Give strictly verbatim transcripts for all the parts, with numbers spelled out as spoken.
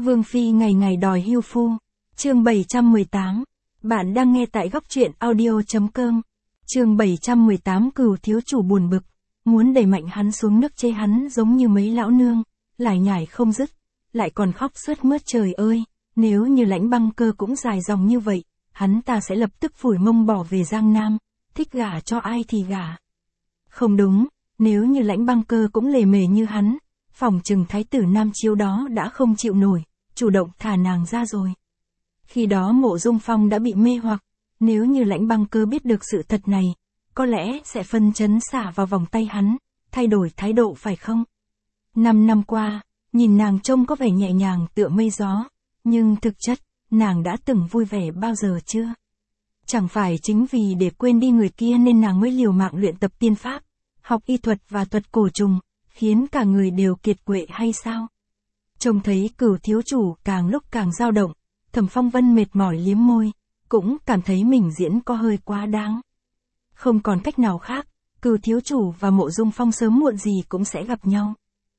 Vương Phi ngày ngày đòi hưu phu. Chương bảy trăm mười tám. Bạn đang nghe tại góc truyện audio.com. Chương bảy trăm mười tám. Cửu thiếu chủ buồn bực, muốn đẩy mạnh hắn xuống nước chê hắn giống như mấy lão nương, lải nhải không dứt, lại còn khóc sướt mướt. Trời ơi, nếu như Lãnh Băng Cơ cũng dài dòng như vậy, hắn ta sẽ lập tức phủi mông bỏ về Giang Nam, thích gả cho ai thì gả. Không đúng, nếu như Lãnh Băng Cơ cũng lề mề như hắn, phỏng chừng thái tử Nam Chiếu đó đã không chịu nổi, chủ động thả nàng ra rồi. Khi đó Mộ Dung Phong đã bị mê hoặc, nếu như Lãnh Băng Cơ biết được sự thật này, có lẽ sẽ phân chấn xả vào vòng tay hắn, thay đổi thái độ phải không? Năm năm qua, nhìn nàng trông có vẻ nhẹ nhàng tựa mây gió, nhưng thực chất, nàng đã từng vui vẻ bao giờ chưa? Chẳng phải chính vì để quên đi người kia nên nàng mới liều mạng luyện tập tiên pháp, học y thuật và thuật cổ trùng, khiến cả người đều kiệt quệ hay sao? Trông thấy Cửu thiếu chủ càng lúc càng dao động, Thẩm Phong Vân mệt mỏi liếm môi, cũng cảm thấy mình diễn có hơi quá đáng. Không còn cách nào khác, Cửu thiếu chủ và Mộ Dung Phong sớm muộn gì cũng sẽ gặp nhau.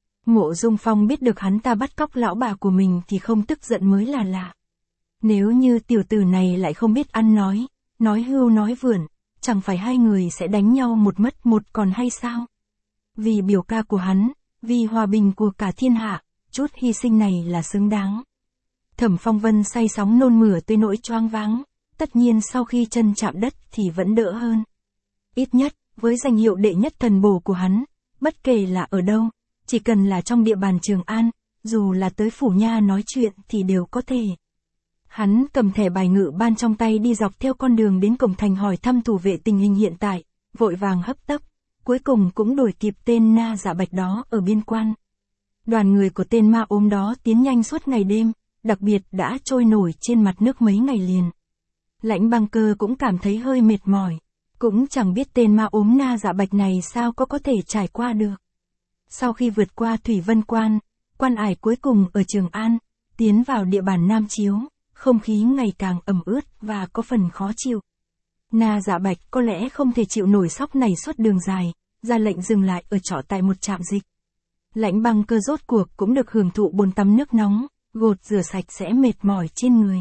Mộ Dung Phong biết được hắn ta bắt cóc lão bà của mình thì không tức giận mới là lạ. Nếu như tiểu tử này lại không biết ăn nói, nói hưu nói vượn, chẳng phải hai người sẽ đánh nhau một mất một còn hay sao? Vì biểu ca của hắn, vì hòa bình của cả thiên hạ, chút hy sinh này là xứng đáng. Thẩm Phong Vân say sóng nôn mửa tới nỗi choáng váng, tất nhiên sau khi chân chạm đất thì vẫn đỡ hơn. Ít nhất, với danh hiệu đệ nhất thần bổ của hắn, bất kể là ở đâu, chỉ cần là trong địa bàn Trường An, dù là tới phủ nha nói chuyện thì đều có thể. Hắn cầm thẻ bài ngự ban trong tay đi dọc theo con đường đến cổng thành hỏi thăm thủ vệ tình hình hiện tại, vội vàng hấp tấp, cuối cùng cũng đuổi kịp tên Na Dạ Bạch đó ở biên quan. Đoàn người của tên ma ốm đó tiến nhanh suốt ngày đêm, đặc biệt đã trôi nổi trên mặt nước mấy ngày liền. Lãnh Băng Cơ cũng cảm thấy hơi mệt mỏi, cũng chẳng biết tên ma ốm Na Dạ Bạch này sao có có thể trải qua được. Sau khi vượt qua Thủy Vân Quan, quan ải cuối cùng ở Trường An, tiến vào địa bàn Nam Chiếu, không khí ngày càng ẩm ướt và có phần khó chịu. Na Dạ Bạch có lẽ không thể chịu nổi sóc này suốt đường dài, ra lệnh dừng lại ở trọ tại một trạm dịch. Lãnh Băng Cơ rốt cuộc cũng được hưởng thụ bồn tắm nước nóng, gột rửa sạch sẽ mệt mỏi trên người.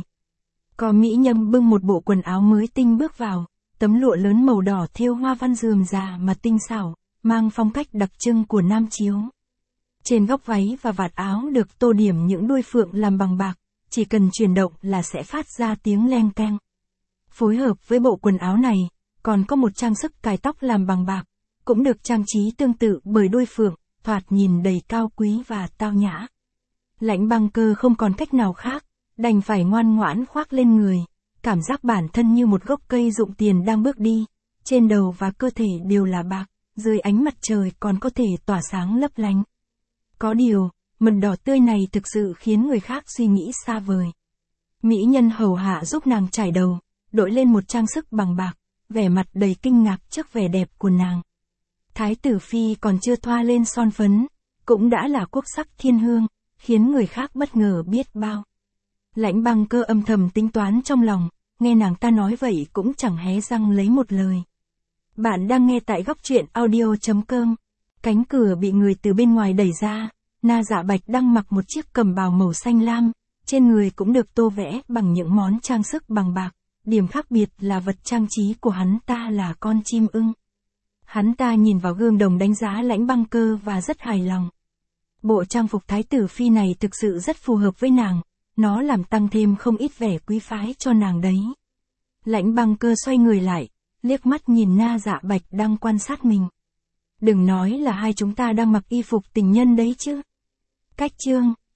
Có mỹ nhân bưng một bộ quần áo mới tinh bước vào, tấm lụa lớn màu đỏ thêu hoa văn rườm rà mà tinh xảo, mang phong cách đặc trưng của Nam Chiếu. Trên góc váy và vạt áo được tô điểm những đuôi phượng làm bằng bạc, chỉ cần chuyển động là sẽ phát ra tiếng leng keng. Phối hợp với bộ quần áo này, còn có một trang sức cài tóc làm bằng bạc, cũng được trang trí tương tự bởi đuôi phượng, thoạt nhìn đầy cao quý và tao nhã. Lãnh Băng Cơ không còn cách nào khác, đành phải ngoan ngoãn khoác lên người, cảm giác bản thân như một gốc cây rụng tiền đang bước đi, trên đầu và cơ thể đều là bạc, dưới ánh mặt trời còn có thể tỏa sáng lấp lánh. Có điều, mật đỏ tươi này thực sự khiến người khác suy nghĩ xa vời. Mỹ nhân hầu hạ giúp nàng trải đầu, đội lên một trang sức bằng bạc, vẻ mặt đầy kinh ngạc trước vẻ đẹp của nàng. Thái tử phi còn chưa thoa lên son phấn, cũng đã là quốc sắc thiên hương, khiến người khác bất ngờ biết bao. Lãnh Băng Cơ âm thầm tính toán trong lòng, nghe nàng ta nói vậy cũng chẳng hé răng lấy một lời. Bạn đang nghe tại góc truyện audio.com. Cánh cửa bị người từ bên ngoài đẩy ra, Na Dạ Bạch đang mặc một chiếc cẩm bào màu xanh lam, trên người cũng được tô vẽ bằng những món trang sức bằng bạc, điểm khác biệt là vật trang trí của hắn ta là con chim ưng. Hắn ta nhìn vào gương đồng đánh giá Lãnh Băng Cơ và rất hài lòng. Bộ trang phục thái tử phi này thực sự rất phù hợp với nàng, nó làm tăng thêm không ít vẻ quý phái cho nàng đấy. Lãnh Băng Cơ xoay người lại, liếc mắt nhìn Na Dạ Bạch đang quan sát mình. Đừng nói là hai chúng ta đang mặc y phục tình nhân đấy chứ. Cách chương